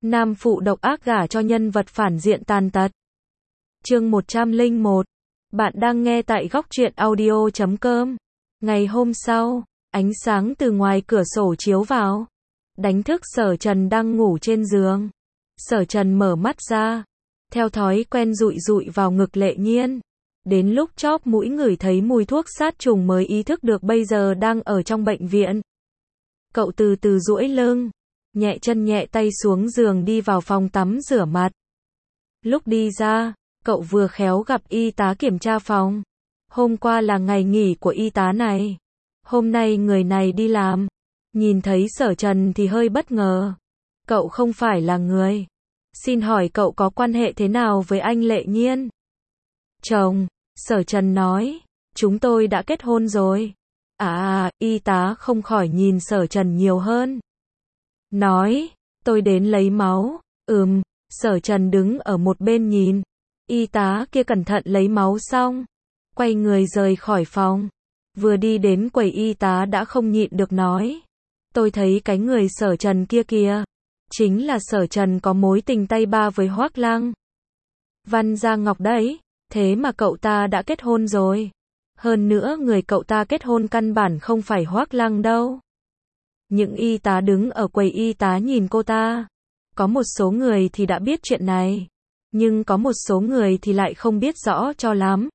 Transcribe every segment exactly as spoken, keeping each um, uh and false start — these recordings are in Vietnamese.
Nam phụ độc ác gả cho nhân vật phản diện tàn tật. Chương một trăm lẻ một. Bạn đang nghe tại góc truyện audio chấm com. Ngày hôm sau, ánh sáng từ ngoài cửa sổ chiếu vào, đánh thức Sở Trần đang ngủ trên giường. Sở Trần mở mắt ra, theo thói quen dụi dụi vào ngực Lệ Nhiên. Đến lúc chóp mũi ngửi thấy mùi thuốc sát trùng mới ý thức được bây giờ đang ở trong bệnh viện. Cậu từ từ duỗi lưng, nhẹ chân nhẹ tay xuống giường đi vào phòng tắm rửa mặt. Lúc đi ra, cậu vừa khéo gặp y tá kiểm tra phòng. Hôm qua là ngày nghỉ của y tá này. Hôm nay người này đi làm. Nhìn thấy Sở Trần thì hơi bất ngờ. Cậu không phải là người. Xin hỏi cậu có quan hệ thế nào với anh Lệ Nhiên? Chồng, Sở Trần nói. Chúng tôi đã kết hôn rồi. À, y tá không khỏi nhìn Sở Trần nhiều hơn. Nói, tôi đến lấy máu. Ừm, Sở Trần đứng ở một bên nhìn. Y tá kia cẩn thận lấy máu xong, quay người rời khỏi phòng. Vừa đi đến quầy y tá đã không nhịn được nói. Tôi thấy cái người Sở Trần kia kìa. Chính là Sở Trần có mối tình tay ba với Hoác Lăng. Văn Gia Ngọc đấy, thế mà cậu ta đã kết hôn rồi. Hơn nữa người cậu ta kết hôn căn bản không phải Hoác Lăng đâu. Những y tá đứng ở quầy y tá nhìn cô ta. Có một số người thì đã biết chuyện này, nhưng có một số người thì lại không biết rõ cho lắm.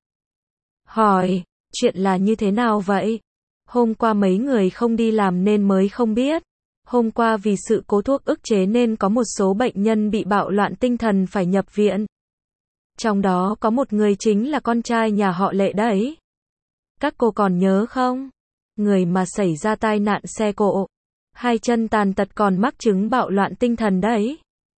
Hỏi, chuyện là như thế nào vậy? Hôm qua mấy người không đi làm nên mới không biết. Hôm qua vì sự cố thuốc ức chế nên có một số bệnh nhân bị bạo loạn tinh thần phải nhập viện. Trong đó có một người chính là con trai nhà họ Lệ đấy. Các cô còn nhớ không? Người mà xảy ra tai nạn xe cộ, hai chân tàn tật còn mắc chứng bạo loạn tinh thần đấy.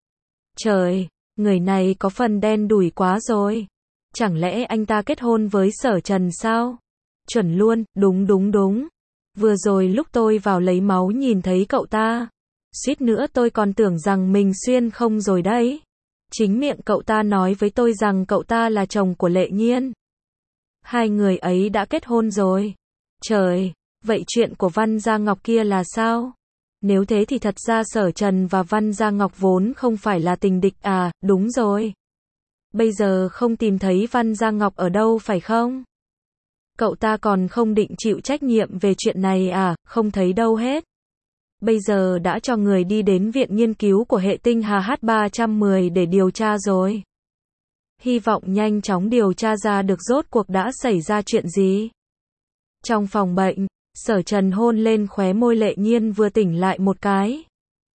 Trời, người này có phần đen đủi quá rồi. Chẳng lẽ anh ta kết hôn với Sở Trần sao? Chuẩn luôn, đúng đúng đúng. Vừa rồi lúc tôi vào lấy máu nhìn thấy cậu ta. Suýt nữa tôi còn tưởng rằng mình xuyên không rồi đấy. Chính miệng cậu ta nói với tôi rằng cậu ta là chồng của Lệ Nhiên. Hai người ấy đã kết hôn rồi. Trời, vậy chuyện của Văn Gia Ngọc kia là sao? Nếu thế thì thật ra Sở Trần và Văn Gia Ngọc vốn không phải là tình địch à, đúng rồi. Bây giờ không tìm thấy Văn Gia Ngọc ở đâu phải không? Cậu ta còn không định chịu trách nhiệm về chuyện này à, không thấy đâu hết. Bây giờ đã cho người đi đến viện nghiên cứu của hệ tinh Hà H ba trăm mười để điều tra rồi. Hy vọng nhanh chóng điều tra ra được rốt cuộc đã xảy ra chuyện gì. Trong phòng bệnh, Sở Trần hôn lên khóe môi Lệ Nhiên vừa tỉnh lại một cái.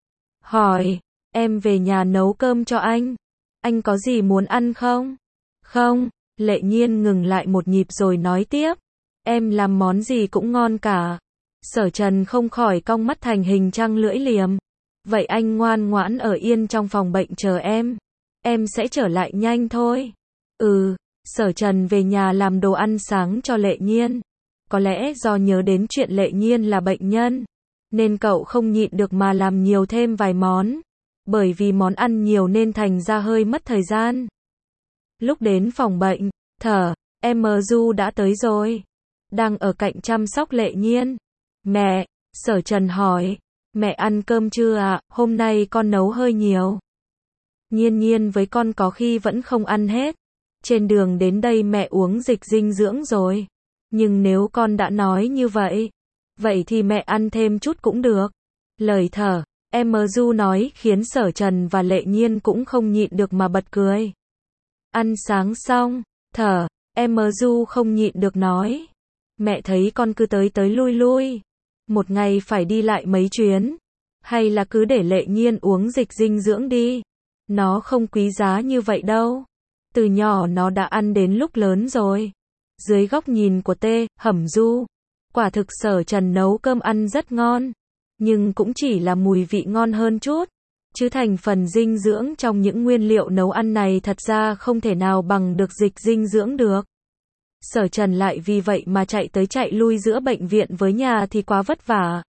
Hỏi, em về nhà nấu cơm cho anh. Anh có gì muốn ăn không? Không, Lệ Nhiên ngừng lại một nhịp rồi nói tiếp. Em làm món gì cũng ngon cả. Sở Trần không khỏi cong mắt thành hình trăng lưỡi liềm. Vậy anh ngoan ngoãn ở yên trong phòng bệnh chờ em. Em sẽ trở lại nhanh thôi. Ừ, Sở Trần về nhà làm đồ ăn sáng cho Lệ Nhiên. Có lẽ do nhớ đến chuyện Lệ Nhiên là bệnh nhân, nên cậu không nhịn được mà làm nhiều thêm vài món. Bởi vì món ăn nhiều nên thành ra hơi mất thời gian. Lúc đến phòng bệnh, thở, em Du đã tới rồi. Đang ở cạnh chăm sóc Lệ Nhiên. Mẹ, Sở Trần hỏi, mẹ ăn cơm chưa ạ? Hôm nay con nấu hơi nhiều. Nhiên Nhiên với con có khi vẫn không ăn hết. Trên đường đến đây mẹ uống dịch dinh dưỡng rồi. Nhưng nếu con đã nói như vậy, vậy thì mẹ ăn thêm chút cũng được. Lời thở, em Du nói khiến Sở Trần và Lệ Nhiên cũng không nhịn được mà bật cười. Ăn sáng xong, thở, em Du không nhịn được nói. Mẹ thấy con cứ tới tới lui lui. Một ngày phải đi lại mấy chuyến. Hay là cứ để Lệ Nhiên uống dịch dinh dưỡng đi. Nó không quý giá như vậy đâu. Từ nhỏ nó đã ăn đến lúc lớn rồi. Dưới góc nhìn của Tê, Hẩm Du, quả thực Sở Trần nấu cơm ăn rất ngon. Nhưng cũng chỉ là mùi vị ngon hơn chút. Chứ thành phần dinh dưỡng trong những nguyên liệu nấu ăn này thật ra không thể nào bằng được dịch dinh dưỡng được. Sở Trần lại vì vậy mà chạy tới chạy lui giữa bệnh viện với nhà thì quá vất vả.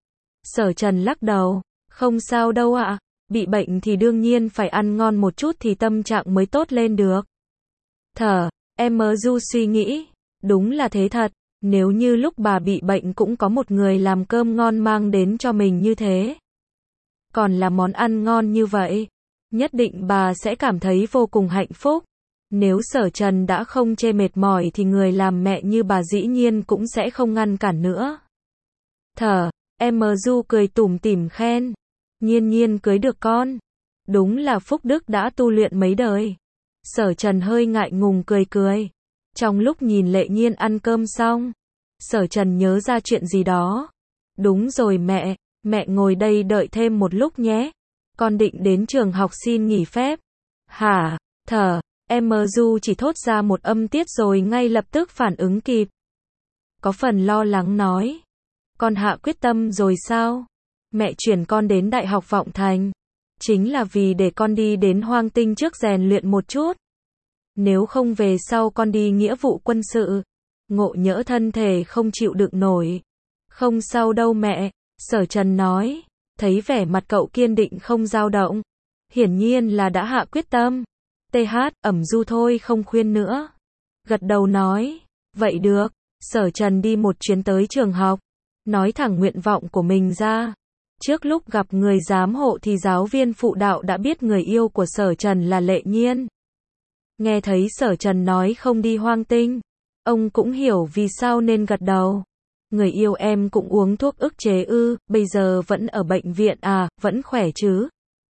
Sở Trần lắc đầu, không sao đâu ạ, bị bệnh thì đương nhiên phải ăn ngon một chút thì tâm trạng mới tốt lên được. Thở, em Du suy nghĩ, đúng là thế thật, nếu như lúc bà bị bệnh cũng có một người làm cơm ngon mang đến cho mình như thế. Còn là món ăn ngon như vậy, Nhất định bà sẽ cảm thấy vô cùng hạnh phúc. Nếu Sở Trần đã không chê mệt mỏi thì người làm mẹ như bà dĩ nhiên cũng sẽ không ngăn cản nữa. Thở, em Du cười tủm tỉm khen. Nhiên Nhiên cưới được con. Đúng là phúc đức đã tu luyện mấy đời. Sở Trần hơi ngại ngùng cười cười. Trong lúc nhìn Lệ Nhiên ăn cơm xong, Sở Trần nhớ ra chuyện gì đó. Đúng rồi mẹ, mẹ ngồi đây đợi thêm một lúc nhé. Con định đến trường học xin nghỉ phép. Hả? Thở, em Du chỉ thốt ra một âm tiết rồi ngay lập tức phản ứng kịp. Có phần lo lắng nói. Con hạ quyết tâm rồi sao? Mẹ chuyển con đến Đại học Vọng Thành. Chính là vì để con đi đến Hoang Tinh trước rèn luyện một chút. Nếu không về sau con đi nghĩa vụ quân sự. Ngộ nhỡ thân thể không chịu đựng nổi. Không sao đâu mẹ, Sở Trần nói. Thấy vẻ mặt cậu kiên định không dao động. Hiển nhiên là đã hạ quyết tâm. tê hát, ẩm Du thôi không khuyên nữa. Gật đầu nói. Vậy được. Sở Trần đi một chuyến tới trường học. Nói thẳng nguyện vọng của mình ra. Trước lúc gặp người giám hộ thì giáo viên phụ đạo đã biết người yêu của Sở Trần là Lệ Nhiên. Nghe thấy Sở Trần nói không đi Hoang Tinh, ông cũng hiểu vì sao nên gật đầu. Người yêu em cũng uống thuốc ức chế ư, bây giờ vẫn ở bệnh viện à, vẫn khỏe chứ?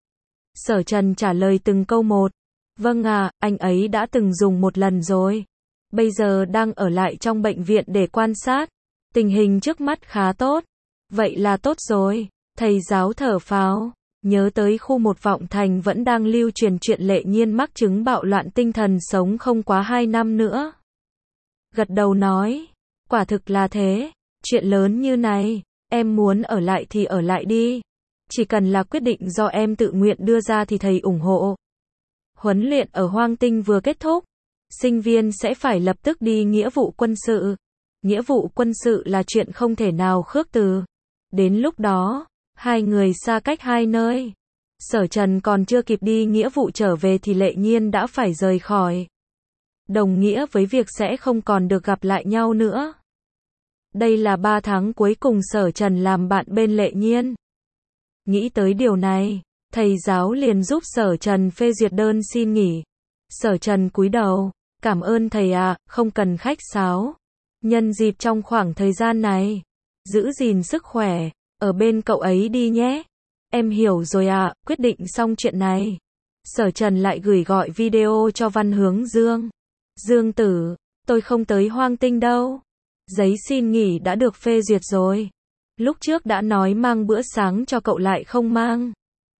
Sở Trần trả lời từng câu một. Vâng à, anh ấy đã từng dùng một lần rồi. Bây giờ đang ở lại trong bệnh viện để quan sát. Tình hình trước mắt khá tốt. Vậy là tốt rồi. Thầy giáo thở phào. Nhớ tới khu một Vọng Thành vẫn đang lưu truyền chuyện Lệ Nhiên mắc chứng bạo loạn tinh thần sống không quá hai năm nữa. Gật đầu nói. Quả thực là thế. Chuyện lớn như này. Em muốn ở lại thì ở lại đi. Chỉ cần là quyết định do em tự nguyện đưa ra thì thầy ủng hộ. Huấn luyện ở Hoang Tinh vừa kết thúc. Sinh viên sẽ phải lập tức đi nghĩa vụ quân sự. Nghĩa vụ quân sự là chuyện không thể nào khước từ. Đến lúc đó, hai người xa cách hai nơi. Sở Trần còn chưa kịp đi nghĩa vụ trở về thì Lệ Nhiên đã phải rời khỏi. Đồng nghĩa với việc sẽ không còn được gặp lại nhau nữa. Đây là ba tháng cuối cùng Sở Trần làm bạn bên Lệ Nhiên. Nghĩ tới điều này, thầy giáo liền giúp Sở Trần phê duyệt đơn xin nghỉ. Sở Trần cúi đầu, cảm ơn thầy ạ, à, không cần khách sáo. Nhân dịp trong khoảng thời gian này, giữ gìn sức khỏe, ở bên cậu ấy đi nhé. Em hiểu rồi ạ, à, quyết định xong chuyện này. Sở Trần lại gửi gọi video cho Văn Hướng Dương. Dương tử, tôi không tới Hoang Tinh đâu. Giấy xin nghỉ đã được phê duyệt rồi. Lúc trước đã nói mang bữa sáng cho cậu lại không mang.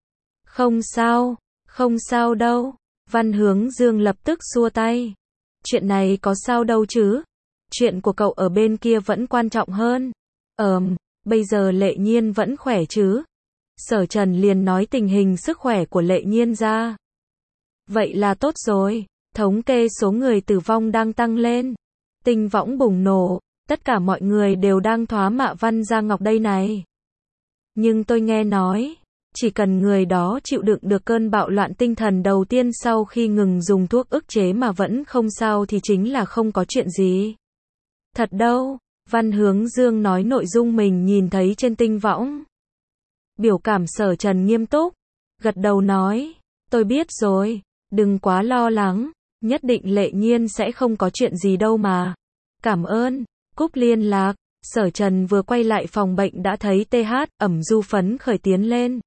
Không sao, không sao đâu. Văn Hướng Dương lập tức xua tay. Chuyện này có sao đâu chứ. Chuyện của cậu ở bên kia vẫn quan trọng hơn. Ờm, bây giờ Lệ Nhiên vẫn khỏe chứ? Sở Trần liền nói tình hình sức khỏe của Lệ Nhiên ra. Vậy là tốt rồi. Thống kê số người tử vong đang tăng lên. Tinh võng bùng nổ. Tất cả mọi người đều đang thoá mạ Văn Gia Ngọc đây này. Nhưng tôi nghe nói, chỉ cần người đó chịu đựng được cơn bạo loạn tinh thần đầu tiên sau khi ngừng dùng thuốc ức chế mà vẫn không sao thì chính là không có chuyện gì. Thật đâu, Văn Hướng Dương nói nội dung mình nhìn thấy trên tinh võng. Biểu cảm Sở Trần nghiêm túc, gật đầu nói, tôi biết rồi, đừng quá lo lắng, nhất định Lệ Nhiên sẽ không có chuyện gì đâu mà. Cảm ơn. Cúp liên lạc, Sở Trần vừa quay lại phòng bệnh đã thấy tê hát, ẩm Du phấn khởi tiến lên.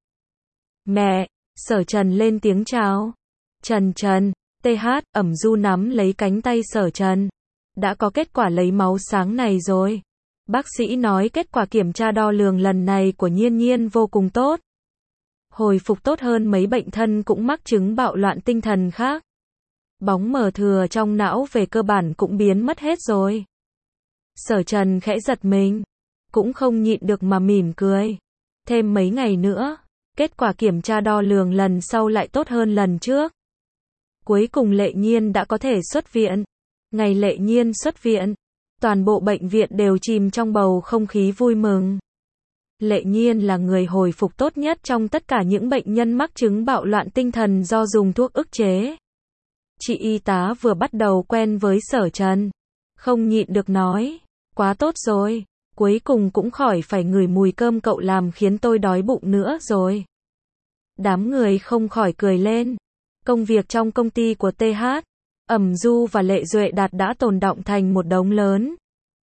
Mẹ, Sở Trần lên tiếng chào. Trần Trần, tê hát, ẩm Du nắm lấy cánh tay Sở Trần. Đã có kết quả lấy máu sáng này rồi. Bác sĩ nói kết quả kiểm tra đo lường lần này của Nhiên Nhiên vô cùng tốt. Hồi phục tốt hơn mấy bệnh thân cũng mắc chứng bạo loạn tinh thần khác. Bóng mờ thừa trong não về cơ bản cũng biến mất hết rồi. Sở Trần khẽ giật mình, cũng không nhịn được mà mỉm cười. Thêm mấy ngày nữa, kết quả kiểm tra đo lường lần sau lại tốt hơn lần trước. Cuối cùng Lệ Nhiên đã có thể xuất viện. Ngày Lệ Nhiên xuất viện, toàn bộ bệnh viện đều chìm trong bầu không khí vui mừng. Lệ Nhiên là người hồi phục tốt nhất trong tất cả những bệnh nhân mắc chứng bạo loạn tinh thần do dùng thuốc ức chế. Chị y tá vừa bắt đầu quen với Sở Trần, không nhịn được nói, quá tốt rồi, cuối cùng cũng khỏi phải ngửi mùi cơm cậu làm khiến tôi đói bụng nữa rồi. Đám người không khỏi cười lên. Công việc trong công ty của tê hát, Ẩm Du và Lệ Duệ Đạt đã tồn đọng thành một đống lớn.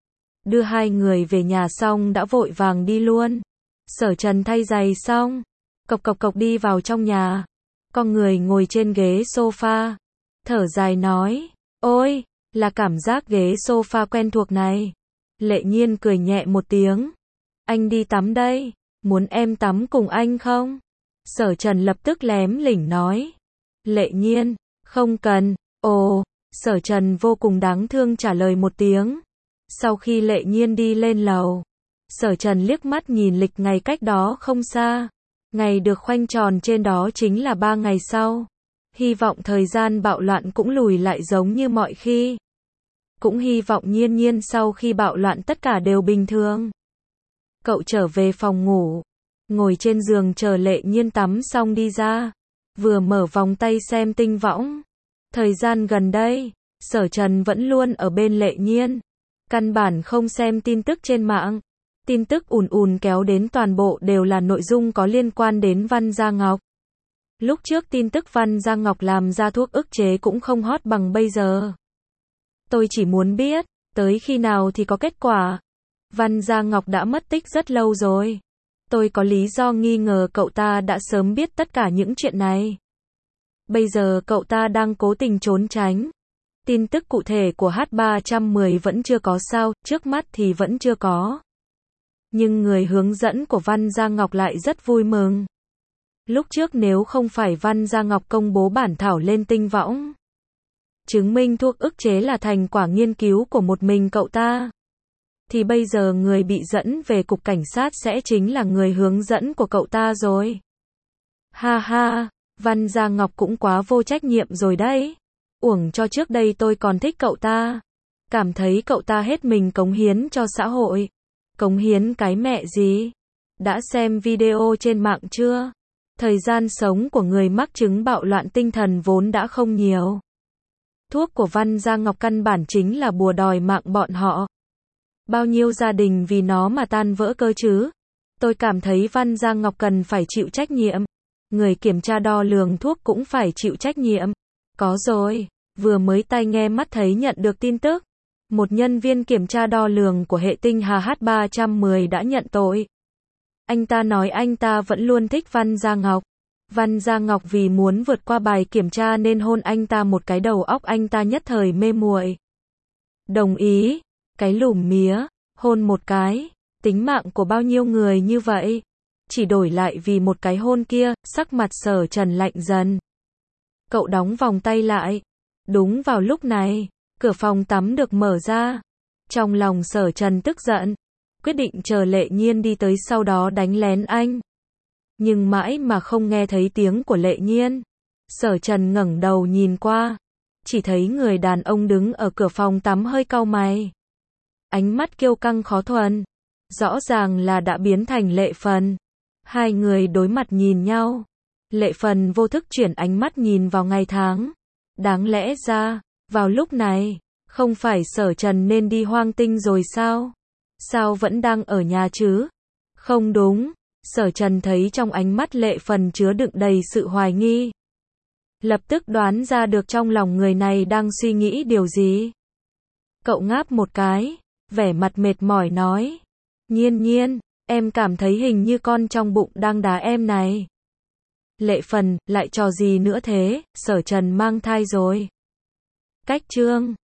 Đưa hai người về nhà xong đã vội vàng đi luôn. Sở Trần thay giày xong, cộc cộc cộc đi vào trong nhà. Con người ngồi trên ghế sofa, thở dài nói, ôi, là cảm giác ghế sofa quen thuộc này. Lệ Nhiên cười nhẹ một tiếng. Anh đi tắm đây, muốn em tắm cùng anh không? Sở Trần lập tức lém lỉnh nói. Lệ Nhiên, không cần. Ồ, Sở Trần vô cùng đáng thương trả lời một tiếng. Sau khi Lệ Nhiên đi lên lầu, Sở Trần liếc mắt nhìn lịch ngày cách đó không xa. Ngày được khoanh tròn trên đó chính là ba ngày sau. Hy vọng thời gian bạo loạn cũng lùi lại giống như mọi khi. Cũng hy vọng Nhiên Nhiên sau khi bạo loạn tất cả đều bình thường. Cậu trở về phòng ngủ, ngồi trên giường chờ Lệ Nhiên tắm xong đi ra. Vừa mở vòng tay xem tinh võng. Thời gian gần đây, Sở Trần vẫn luôn ở bên Lệ Nhiên. Căn bản không xem tin tức trên mạng. Tin tức ùn ùn kéo đến toàn bộ đều là nội dung có liên quan đến Văn Gia Ngọc. Lúc trước tin tức Văn Gia Ngọc làm ra thuốc ức chế cũng không hot bằng bây giờ. Tôi chỉ muốn biết, tới khi nào thì có kết quả. Văn Gia Ngọc đã mất tích rất lâu rồi. Tôi có lý do nghi ngờ cậu ta đã sớm biết tất cả những chuyện này. Bây giờ cậu ta đang cố tình trốn tránh. Tin tức cụ thể của H ba một không vẫn chưa có sao, trước mắt thì vẫn chưa có. Nhưng người hướng dẫn của Văn Gia Ngọc lại rất vui mừng. Lúc trước nếu không phải Văn Gia Ngọc công bố bản thảo lên tinh võng, chứng minh thuốc ức chế là thành quả nghiên cứu của một mình cậu ta, thì bây giờ người bị dẫn về cục cảnh sát sẽ chính là người hướng dẫn của cậu ta rồi. Ha ha, Văn Gia Ngọc cũng quá vô trách nhiệm rồi đấy. Uổng cho trước đây tôi còn thích cậu ta. Cảm thấy cậu ta hết mình cống hiến cho xã hội. Cống hiến cái mẹ gì? Đã xem video trên mạng chưa? Thời gian sống của người mắc chứng bạo loạn tinh thần vốn đã không nhiều. Thuốc của Văn Gia Ngọc căn bản chính là bùa đòi mạng bọn họ. Bao nhiêu gia đình vì nó mà tan vỡ cơ chứ? Tôi cảm thấy Văn Gia Ngọc cần phải chịu trách nhiệm. Người kiểm tra đo lường thuốc cũng phải chịu trách nhiệm. Có rồi, vừa mới tai nghe mắt thấy nhận được tin tức. Một nhân viên kiểm tra đo lường của hệ tinh hà H ba một không đã nhận tội. Anh ta nói anh ta vẫn luôn thích Văn Gia Ngọc. Văn Gia Ngọc vì muốn vượt qua bài kiểm tra nên hôn anh ta một cái, đầu óc anh ta nhất thời mê muội. Đồng ý, cái lùm mía, hôn một cái, tính mạng của bao nhiêu người như vậy. Chỉ đổi lại vì một cái hôn kia, sắc mặt Sở Trần lạnh dần. Cậu đóng vòng tay lại. Đúng vào lúc này, cửa phòng tắm được mở ra. Trong lòng Sở Trần tức giận, quyết định chờ Lệ Nhiên đi tới sau đó đánh lén anh. Nhưng mãi mà không nghe thấy tiếng của Lệ Nhiên. Sở Trần ngẩng đầu nhìn qua, chỉ thấy người đàn ông đứng ở cửa phòng tắm hơi cau mày. Ánh mắt kiêu căng khó thuần, rõ ràng là đã biến thành Lệ Phần. Hai người đối mặt nhìn nhau. Lệ Phần vô thức chuyển ánh mắt nhìn vào ngày tháng. Đáng lẽ ra, vào lúc này, không phải Sở Trần nên đi hoang tinh rồi sao? Sao vẫn đang ở nhà chứ? Không đúng. Sở Trần thấy trong ánh mắt Lệ Phần chứa đựng đầy sự hoài nghi. Lập tức đoán ra được trong lòng người này đang suy nghĩ điều gì. Cậu ngáp một cái, vẻ mặt mệt mỏi nói. Nhiên Nhiên, em cảm thấy hình như con trong bụng đang đá em này. Lệ Phần, lại trò gì nữa thế, Sở Trần mang thai rồi. Cách chương